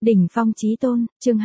Đỉnh phong chí tôn, chương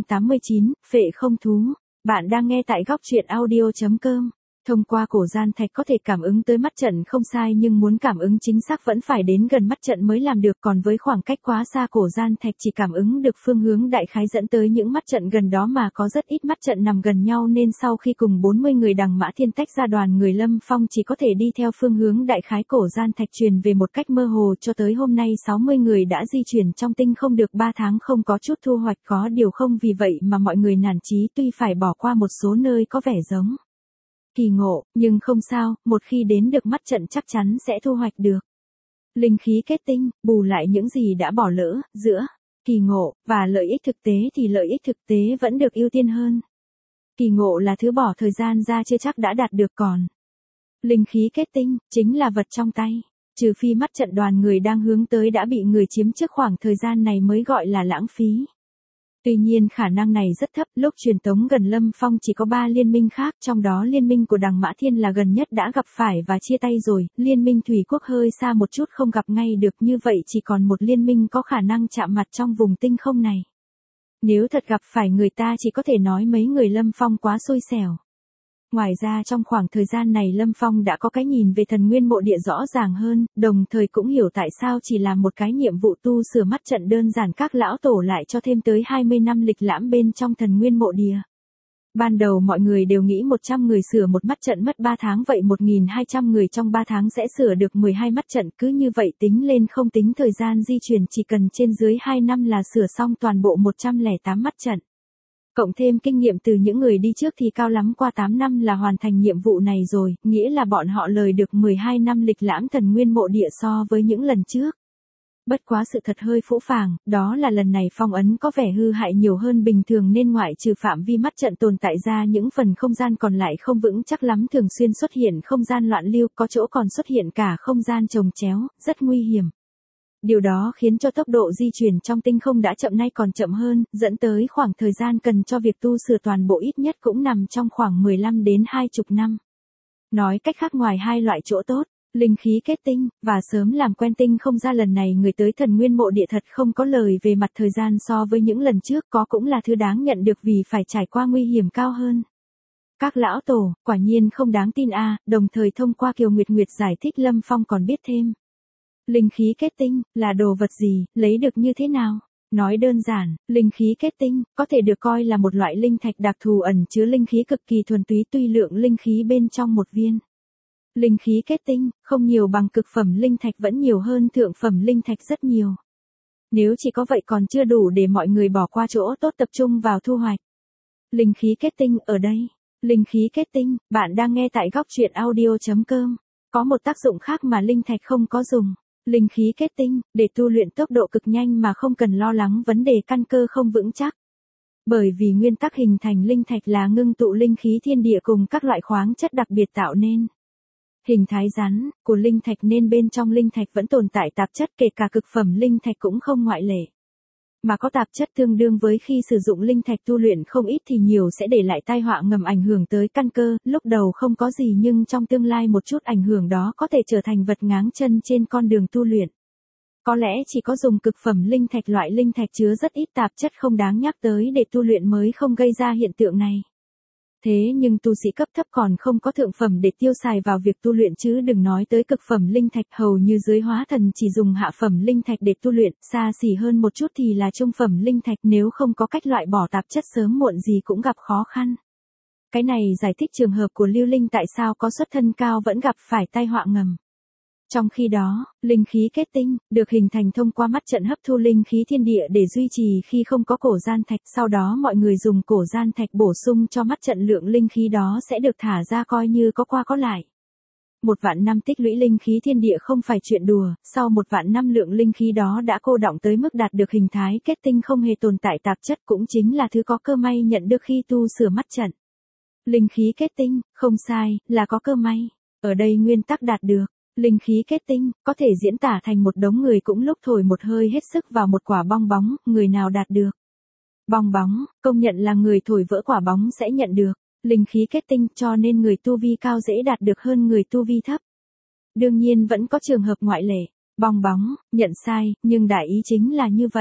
289, phệ không thú. Bạn đang nghe tại góc truyện audio.com. Thông qua cổ gian thạch có thể cảm ứng tới mắt trận không sai, nhưng muốn cảm ứng chính xác vẫn phải đến gần mắt trận mới làm được, còn với khoảng cách quá xa cổ gian thạch chỉ cảm ứng được phương hướng đại khái dẫn tới những mắt trận gần đó, mà có rất ít mắt trận nằm gần nhau, nên sau khi cùng 40 người Đằng Mã Thiên tách ra, đoàn người Lâm Phong chỉ có thể đi theo phương hướng đại khái cổ gian thạch truyền về một cách mơ hồ. Cho tới hôm nay 60 người đã di chuyển trong tinh không được 3 tháng không có chút thu hoạch, có điều không vì vậy mà mọi người nản chí, tuy phải bỏ qua một số nơi có vẻ giống kỳ ngộ, nhưng không sao, một khi đến được mắt trận chắc chắn sẽ thu hoạch được linh khí kết tinh, bù lại những gì đã bỏ lỡ. Giữa kỳ ngộ và lợi ích thực tế thì lợi ích thực tế vẫn được ưu tiên hơn. Kỳ ngộ là thứ bỏ thời gian ra chưa chắc đã đạt được, còn linh khí kết tinh chính là vật trong tay. Trừ phi mắt trận đoàn người đang hướng tới đã bị người chiếm trước khoảng thời gian này mới gọi là lãng phí. Tuy nhiên khả năng này rất thấp, lúc truyền tống gần Lâm Phong chỉ có 3 liên minh khác, trong đó liên minh của Đằng Mã Thiên là gần nhất đã gặp phải và chia tay rồi, liên minh Thủy Quốc hơi xa một chút không gặp ngay được, như vậy chỉ còn một liên minh có khả năng chạm mặt trong vùng tinh không này. Nếu thật gặp phải người ta chỉ có thể nói mấy người Lâm Phong quá xui xẻo. Ngoài ra trong khoảng thời gian này Lâm Phong đã có cái nhìn về thần nguyên mộ địa rõ ràng hơn, đồng thời cũng hiểu tại sao chỉ làm một cái nhiệm vụ tu sửa mắt trận đơn giản các lão tổ lại cho thêm tới 20 năm lịch lãm bên trong thần nguyên mộ địa. Ban đầu mọi người đều nghĩ 100 người sửa một mắt trận mất 3 tháng, vậy 1.200 người trong 3 tháng sẽ sửa được 12 mắt trận, cứ như vậy tính lên không tính thời gian di chuyển chỉ cần trên dưới 2 năm là sửa xong toàn bộ 108 mắt trận. Cộng thêm kinh nghiệm từ những người đi trước thì cao lắm qua 8 năm là hoàn thành nhiệm vụ này rồi, nghĩa là bọn họ lời được 12 năm lịch lãm thần nguyên mộ địa so với những lần trước. Bất quá sự thật hơi phũ phàng, đó là lần này phong ấn có vẻ hư hại nhiều hơn bình thường, nên ngoại trừ phạm vi mắt trận tồn tại ra, những phần không gian còn lại không vững chắc lắm, thường xuyên xuất hiện không gian loạn lưu, có chỗ còn xuất hiện cả không gian chồng chéo, rất nguy hiểm. Điều đó khiến cho tốc độ di chuyển trong tinh không đã chậm nay còn chậm hơn, dẫn tới khoảng thời gian cần cho việc tu sửa toàn bộ ít nhất cũng nằm trong khoảng 15 đến 20 năm. Nói cách khác, ngoài hai loại chỗ tốt, linh khí kết tinh, và sớm làm quen tinh không ra, lần này người tới thần nguyên mộ địa thật không có lời về mặt thời gian so với những lần trước, có cũng là thứ đáng nhận được vì phải trải qua nguy hiểm cao hơn. Các lão tổ, quả nhiên không đáng tin a. Đồng thời thông qua Kiều Nguyệt giải thích, Lâm Phong còn biết thêm. Linh khí kết tinh là đồ vật gì, lấy được như thế nào? Nói đơn giản, linh khí kết tinh có thể được coi là một loại linh thạch đặc thù ẩn chứa linh khí cực kỳ thuần túy, tuy lượng linh khí bên trong một viên linh khí kết tinh không nhiều bằng cực phẩm linh thạch, vẫn nhiều hơn thượng phẩm linh thạch rất nhiều. Nếu chỉ có vậy còn chưa đủ để mọi người bỏ qua chỗ tốt tập trung vào thu hoạch linh khí kết tinh ở đây. Linh khí kết tinh, bạn đang nghe tại góc truyện audio.com. Có một tác dụng khác mà linh thạch không có dùng. Linh khí kết tinh, để tu luyện tốc độ cực nhanh mà không cần lo lắng vấn đề căn cơ không vững chắc. Bởi vì nguyên tắc hình thành linh thạch là ngưng tụ linh khí thiên địa cùng các loại khoáng chất đặc biệt tạo nên. Hình thái rắn của linh thạch, nên bên trong linh thạch vẫn tồn tại tạp chất, kể cả cực phẩm linh thạch cũng không ngoại lệ. Mà có tạp chất tương đương với khi sử dụng linh thạch tu luyện không ít thì nhiều sẽ để lại tai họa ngầm ảnh hưởng tới căn cơ, lúc đầu không có gì nhưng trong tương lai một chút ảnh hưởng đó có thể trở thành vật ngáng chân trên con đường tu luyện. Có lẽ chỉ có dùng cực phẩm linh thạch, loại linh thạch chứa rất ít tạp chất không đáng nhắc tới để tu luyện mới không gây ra hiện tượng này. Thế nhưng tu sĩ cấp thấp còn không có thượng phẩm để tiêu xài vào việc tu luyện, chứ đừng nói tới cực phẩm linh thạch, hầu như dưới hóa thần chỉ dùng hạ phẩm linh thạch để tu luyện, xa xỉ hơn một chút thì là trung phẩm linh thạch, nếu không có cách loại bỏ tạp chất sớm muộn gì cũng gặp khó khăn. Cái này giải thích trường hợp của Lưu Linh tại sao có xuất thân cao vẫn gặp phải tai họa ngầm. Trong khi đó, linh khí kết tinh được hình thành thông qua mắt trận hấp thu linh khí thiên địa để duy trì khi không có cổ gian thạch, sau đó mọi người dùng cổ gian thạch bổ sung cho mắt trận, lượng linh khí đó sẽ được thả ra coi như có qua có lại. 1.000 năm tích lũy linh khí thiên địa không phải chuyện đùa, sau 1.000 năm lượng linh khí đó đã cô đọng tới mức đạt được hình thái kết tinh, không hề tồn tại tạp chất, cũng chính là thứ có cơ may nhận được khi tu sửa mắt trận. Linh khí kết tinh, không sai, là có cơ may. Ở đây nguyên tắc đạt được linh khí kết tinh có thể diễn tả thành một đống người cũng lúc thổi một hơi hết sức vào một quả bong bóng, người nào đạt được bong bóng, công nhận là người thổi vỡ quả bóng sẽ nhận được linh khí kết tinh, cho nên người tu vi cao dễ đạt được hơn người tu vi thấp. Đương nhiên vẫn có trường hợp ngoại lệ, bong bóng, nhận sai, nhưng đại ý chính là như vậy.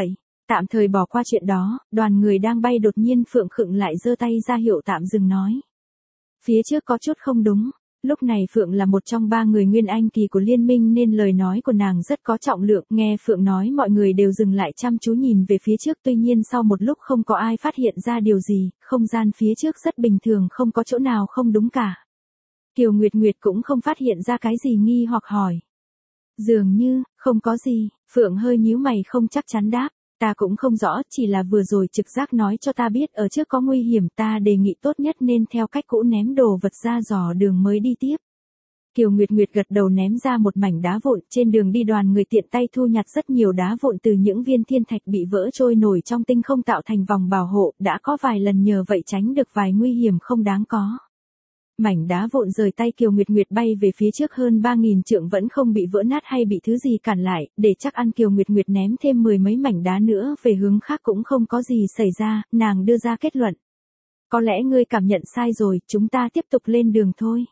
Tạm thời bỏ qua chuyện đó, đoàn người đang bay đột nhiên Phượng khựng lại giơ tay ra hiệu tạm dừng nói. Phía trước có chút không đúng. Lúc này Phượng là một trong 3 người nguyên anh kỳ của liên minh nên lời nói của nàng rất có trọng lượng. Nghe Phượng nói mọi người đều dừng lại chăm chú nhìn về phía trước, tuy nhiên sau một lúc không có ai phát hiện ra điều gì, không gian phía trước rất bình thường, không có chỗ nào không đúng cả. Kiều Nguyệt Nguyệt cũng không phát hiện ra cái gì nghi hoặc hỏi. Dường như, không có gì, Phượng hơi nhíu mày không chắc chắn đáp. Ta cũng không rõ, chỉ là vừa rồi trực giác nói cho ta biết ở trước có nguy hiểm, ta đề nghị tốt nhất nên theo cách cũ ném đồ vật ra dò đường mới đi tiếp. Kiều Nguyệt Nguyệt gật đầu ném ra một mảnh đá vụn, trên đường đi đoàn người tiện tay thu nhặt rất nhiều đá vụn từ những viên thiên thạch bị vỡ trôi nổi trong tinh không tạo thành vòng bảo hộ, đã có vài lần nhờ vậy tránh được vài nguy hiểm không đáng có. Mảnh đá vụn rời tay Kiều Nguyệt Nguyệt bay về phía trước hơn 3.000 trượng vẫn không bị vỡ nát hay bị thứ gì cản lại, để chắc ăn Kiều Nguyệt Nguyệt ném thêm 10 mấy mảnh đá nữa về hướng khác cũng không có gì xảy ra, nàng đưa ra kết luận. Có lẽ ngươi cảm nhận sai rồi, chúng ta tiếp tục lên đường thôi.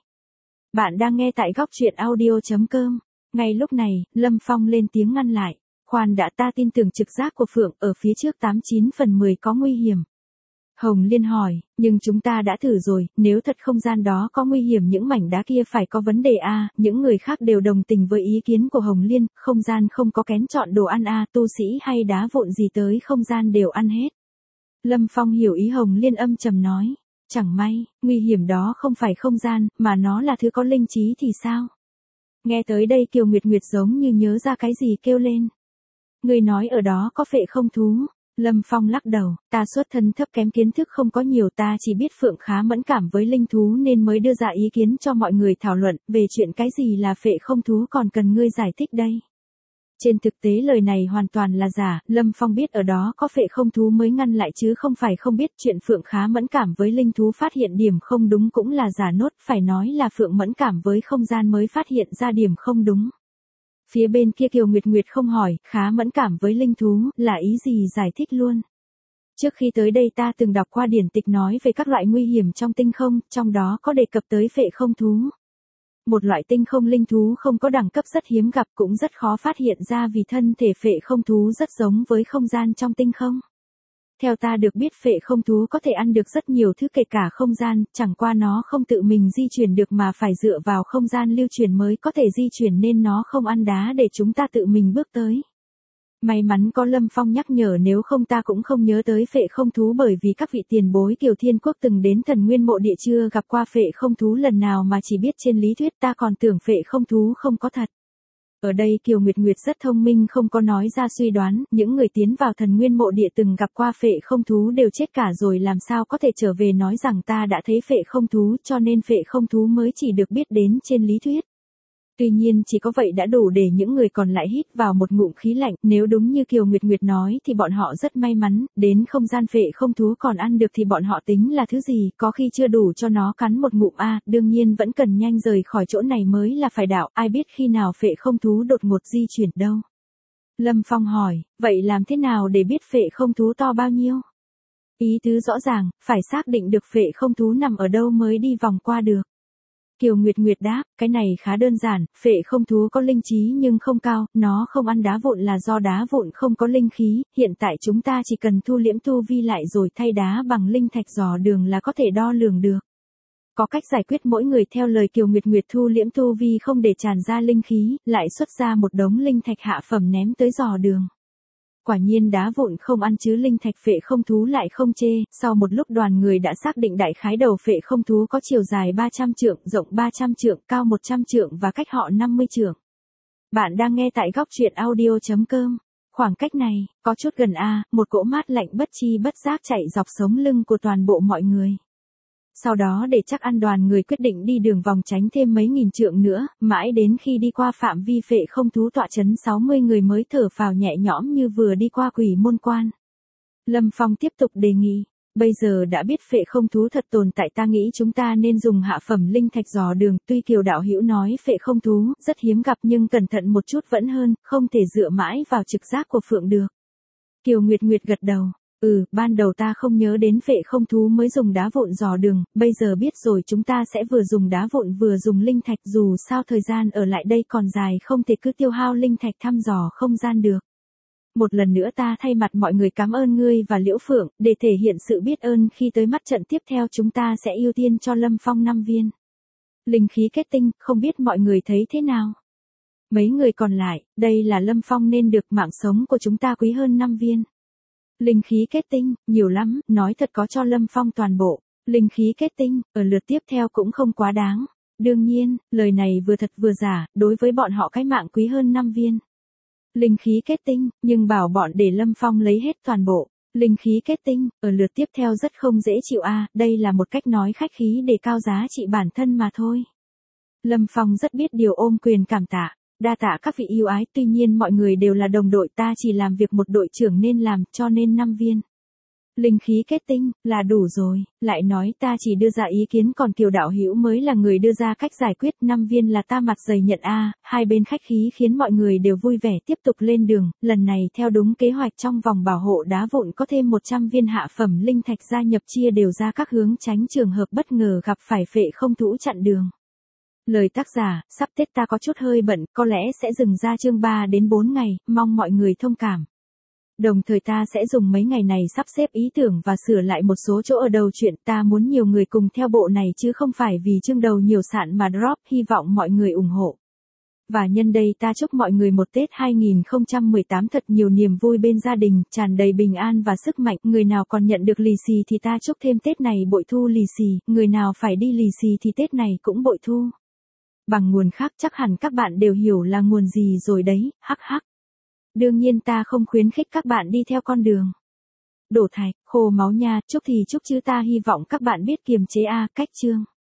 Bạn đang nghe tại góc truyện audio.com. Ngay lúc này, Lâm Phong lên tiếng ngăn lại. Khoan đã, ta tin tưởng trực giác của Phượng, ở phía trước 89 phần 10 có nguy hiểm. Hồng Liên hỏi, nhưng chúng ta đã thử rồi, nếu thật không gian đó có nguy hiểm những mảnh đá kia phải có vấn đề a. Những người khác đều đồng tình với ý kiến của Hồng Liên, không gian không có kén chọn đồ ăn a, tu sĩ hay đá vụn gì tới không gian đều ăn hết. Lâm Phong hiểu ý Hồng Liên âm trầm nói, chẳng may, nguy hiểm đó không phải không gian, mà nó là thứ có linh trí thì sao? Nghe tới đây Kiều Nguyệt Nguyệt giống như nhớ ra cái gì kêu lên. Người nói ở đó có phệ không thú. Lâm Phong lắc đầu, ta xuất thân thấp kém kiến thức không có nhiều, ta chỉ biết Phượng khá mẫn cảm với linh thú nên mới đưa ra ý kiến cho mọi người thảo luận, về chuyện cái gì là phệ không thú còn cần ngươi giải thích đây. Trên thực tế lời này hoàn toàn là giả, Lâm Phong biết ở đó có phệ không thú mới ngăn lại chứ không phải không biết chuyện Phượng khá mẫn cảm với linh thú phát hiện điểm không đúng cũng là giả nốt, phải nói là Phượng mẫn cảm với không gian mới phát hiện ra điểm không đúng. Phía bên kia Kiều Nguyệt Nguyệt không hỏi, khá mẫn cảm với linh thú, là ý gì giải thích luôn. Trước khi tới đây ta từng đọc qua điển tịch nói về các loại nguy hiểm trong tinh không, trong đó có đề cập tới phệ không thú. Một loại tinh không linh thú không có đẳng cấp rất hiếm gặp cũng rất khó phát hiện ra vì thân thể phệ không thú rất giống với không gian trong tinh không. Theo ta được biết phệ không thú có thể ăn được rất nhiều thứ kể cả không gian, chẳng qua nó không tự mình di chuyển được mà phải dựa vào không gian lưu truyền mới có thể di chuyển nên nó không ăn đá để chúng ta tự mình bước tới. May mắn có Lâm Phong nhắc nhở nếu không ta cũng không nhớ tới phệ không thú bởi vì các vị tiền bối Kiều Thiên Quốc từng đến Thần Nguyên Mộ Địa chưa gặp qua phệ không thú lần nào mà chỉ biết trên lý thuyết, ta còn tưởng phệ không thú không có thật. Ở đây Kiều Nguyệt Nguyệt rất thông minh không có nói ra suy đoán, những người tiến vào Thần Nguyên Mộ Địa từng gặp qua phệ không thú đều chết cả rồi làm sao có thể trở về nói rằng ta đã thấy phệ không thú cho nên phệ không thú mới chỉ được biết đến trên lý thuyết. Tuy nhiên chỉ có vậy đã đủ để những người còn lại hít vào một ngụm khí lạnh, nếu đúng như Kiều Nguyệt Nguyệt nói thì bọn họ rất may mắn, đến không gian phệ không thú còn ăn được thì bọn họ tính là thứ gì, có khi chưa đủ cho nó cắn một ngụm a, đương nhiên vẫn cần nhanh rời khỏi chỗ này mới là phải đạo, ai biết khi nào phệ không thú đột ngột di chuyển đâu. Lâm Phong hỏi, vậy làm thế nào để biết phệ không thú to bao nhiêu? Ý tứ rõ ràng, phải xác định được phệ không thú nằm ở đâu mới đi vòng qua được. Kiều Nguyệt Nguyệt đáp, cái này khá đơn giản, phệ không thú có linh trí nhưng không cao, nó không ăn đá vụn là do đá vụn không có linh khí, hiện tại chúng ta chỉ cần thu liễm tu vi lại rồi thay đá bằng linh thạch dò đường là có thể đo lường được. Có cách giải quyết mỗi người theo lời Kiều Nguyệt Nguyệt thu liễm tu vi không để tràn ra linh khí, lại xuất ra một đống linh thạch hạ phẩm ném tới dò đường. Quả nhiên đá vụn không ăn chứ linh thạch phệ không thú lại không chê, sau một lúc đoàn người đã xác định đại khái đầu phệ không thú có chiều dài 300 trượng, rộng 300 trượng, cao 100 trượng và cách họ 50 trượng. Bạn đang nghe tại góc truyện audio.com. Khoảng cách này, có chút gần một cỗ mát lạnh bất chi bất giác chạy dọc sống lưng của toàn bộ mọi người. Sau đó để chắc ăn đoàn người quyết định đi đường vòng tránh thêm mấy nghìn trượng nữa, mãi đến khi đi qua phạm vi phệ không thú tọa trấn 60 người mới thở phào nhẹ nhõm như vừa đi qua quỷ môn quan. Lâm Phong tiếp tục đề nghị, bây giờ đã biết phệ không thú thật tồn tại ta nghĩ chúng ta nên dùng hạ phẩm linh thạch dò đường, tuy Kiều đạo hữu nói phệ không thú rất hiếm gặp nhưng cẩn thận một chút vẫn hơn, không thể dựa mãi vào trực giác của Phượng được. Kiều Nguyệt Nguyệt gật đầu. Ban đầu ta không nhớ đến phệ không thú mới dùng đá vụn dò đường, bây giờ biết rồi chúng ta sẽ vừa dùng đá vụn vừa dùng linh thạch dù sao thời gian ở lại đây còn dài không thể cứ tiêu hao linh thạch thăm dò không gian được. một lần nữa ta thay mặt mọi người cảm ơn ngươi và Liễu Phượng, để thể hiện sự biết ơn khi tới mắt trận tiếp theo chúng ta sẽ ưu tiên cho Lâm Phong 5 viên. Linh khí kết tinh, không biết mọi người thấy thế nào? Mấy người còn lại, đây là Lâm Phong nên được, mạng sống của chúng ta quý hơn 5 viên. Linh khí kết tinh, nhiều lắm, nói thật có cho Lâm Phong toàn bộ. Linh khí kết tinh, ở lượt tiếp theo cũng không quá đáng. Đương nhiên, lời này vừa thật vừa giả, đối với bọn họ cái mạng quý hơn 5 viên. Linh khí kết tinh, nhưng bảo bọn để Lâm Phong lấy hết toàn bộ. Linh khí kết tinh, ở lượt tiếp theo rất không dễ chịu đây là một cách nói khách khí để cao giá trị bản thân mà thôi. Lâm Phong rất biết điều ôm quyền cảm tạ. Đa tạ các vị yêu ái, tuy nhiên mọi người đều là đồng đội, ta chỉ làm việc một đội trưởng nên làm, cho nên 5 viên. Linh khí kết tinh, là đủ rồi, lại nói ta chỉ đưa ra ý kiến còn Kiều đạo hữu mới là người đưa ra cách giải quyết, 5 viên là ta mặt dày nhận hai bên khách khí khiến mọi người đều vui vẻ tiếp tục lên đường, lần này theo đúng kế hoạch trong vòng bảo hộ đá vụn có thêm 100 viên hạ phẩm linh thạch gia nhập chia đều ra các hướng tránh trường hợp bất ngờ gặp phải phệ không thú chặn đường. Lời tác giả, sắp Tết ta có chút hơi bận, có lẽ sẽ dừng ra chương 3 đến 4 ngày, mong mọi người thông cảm. Đồng thời ta sẽ dùng mấy ngày này sắp xếp ý tưởng và sửa lại một số chỗ ở đầu truyện, ta muốn nhiều người cùng theo bộ này chứ không phải vì chương đầu nhiều sạn mà drop, hy vọng mọi người ủng hộ. Và nhân đây ta chúc mọi người một Tết 2018 thật nhiều niềm vui bên gia đình, tràn đầy bình an và sức mạnh, người nào còn nhận được lì xì thì ta chúc thêm Tết này bội thu lì xì, người nào phải đi lì xì thì Tết này cũng bội thu. Bằng nguồn khác chắc hẳn các bạn đều hiểu là nguồn gì rồi đấy, hắc hắc. Đương nhiên ta không khuyến khích các bạn đi theo con đường đổ thạch, khô máu nha, chúc thì chúc chứ ta hy vọng các bạn biết kiềm chế cách chương.